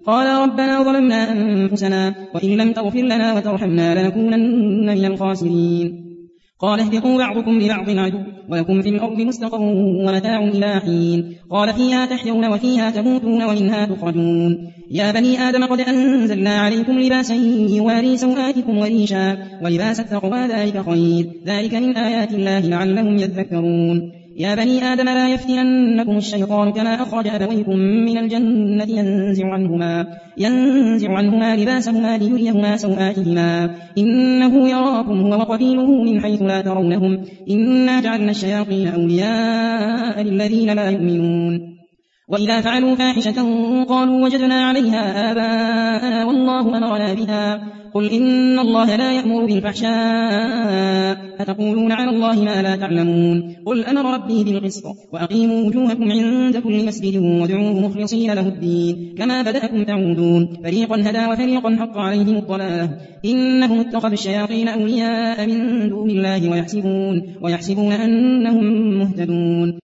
قال ربنا ظلمنا أنفسنا وإن لم تغفر لنا وترحمنا لنكونن من الخاسرين. قال اهبطوا بعضكم لبعض عدو ولكم في الأرض مستقر ومتاع إلى حين. قال فيها تحيون وفيها تموتون ومنها تخرجون. يا بني آدم قد أنزلنا عليكم لباسا يواري سوآتكم وريشا ولباس التقوى ذلك خير ذلك من آيات الله لعلهم يذكرون. يا بني آدم لا يفتننكم الشيطان كما أخرج أبويكم من الجنة ينزع عنهما لباسهما ليريهما سوآتهما إنه يراكم هو وقبيله من حيث لا ترونهم إنا جعلنا الشياطين أولياء للذين لا يؤمنون. وإذا فعلوا فاحشة قالوا وجدنا عليها آباءنا والله أمرنا بها قل إن الله لا يأمر بالفحشاء أتقولون على الله ما لا تعلمون. قل أمر ربي بالقسط وأقيموا وجوهكم عند كل مسجد وادعوه مخلصين له الدين كما بدأكم تعودون فريقا هدى وفريقا حق عليهم الضلالة إنهم اتخذوا الشياطين أولياء من دون الله ويحسبون أنهم مهتدون.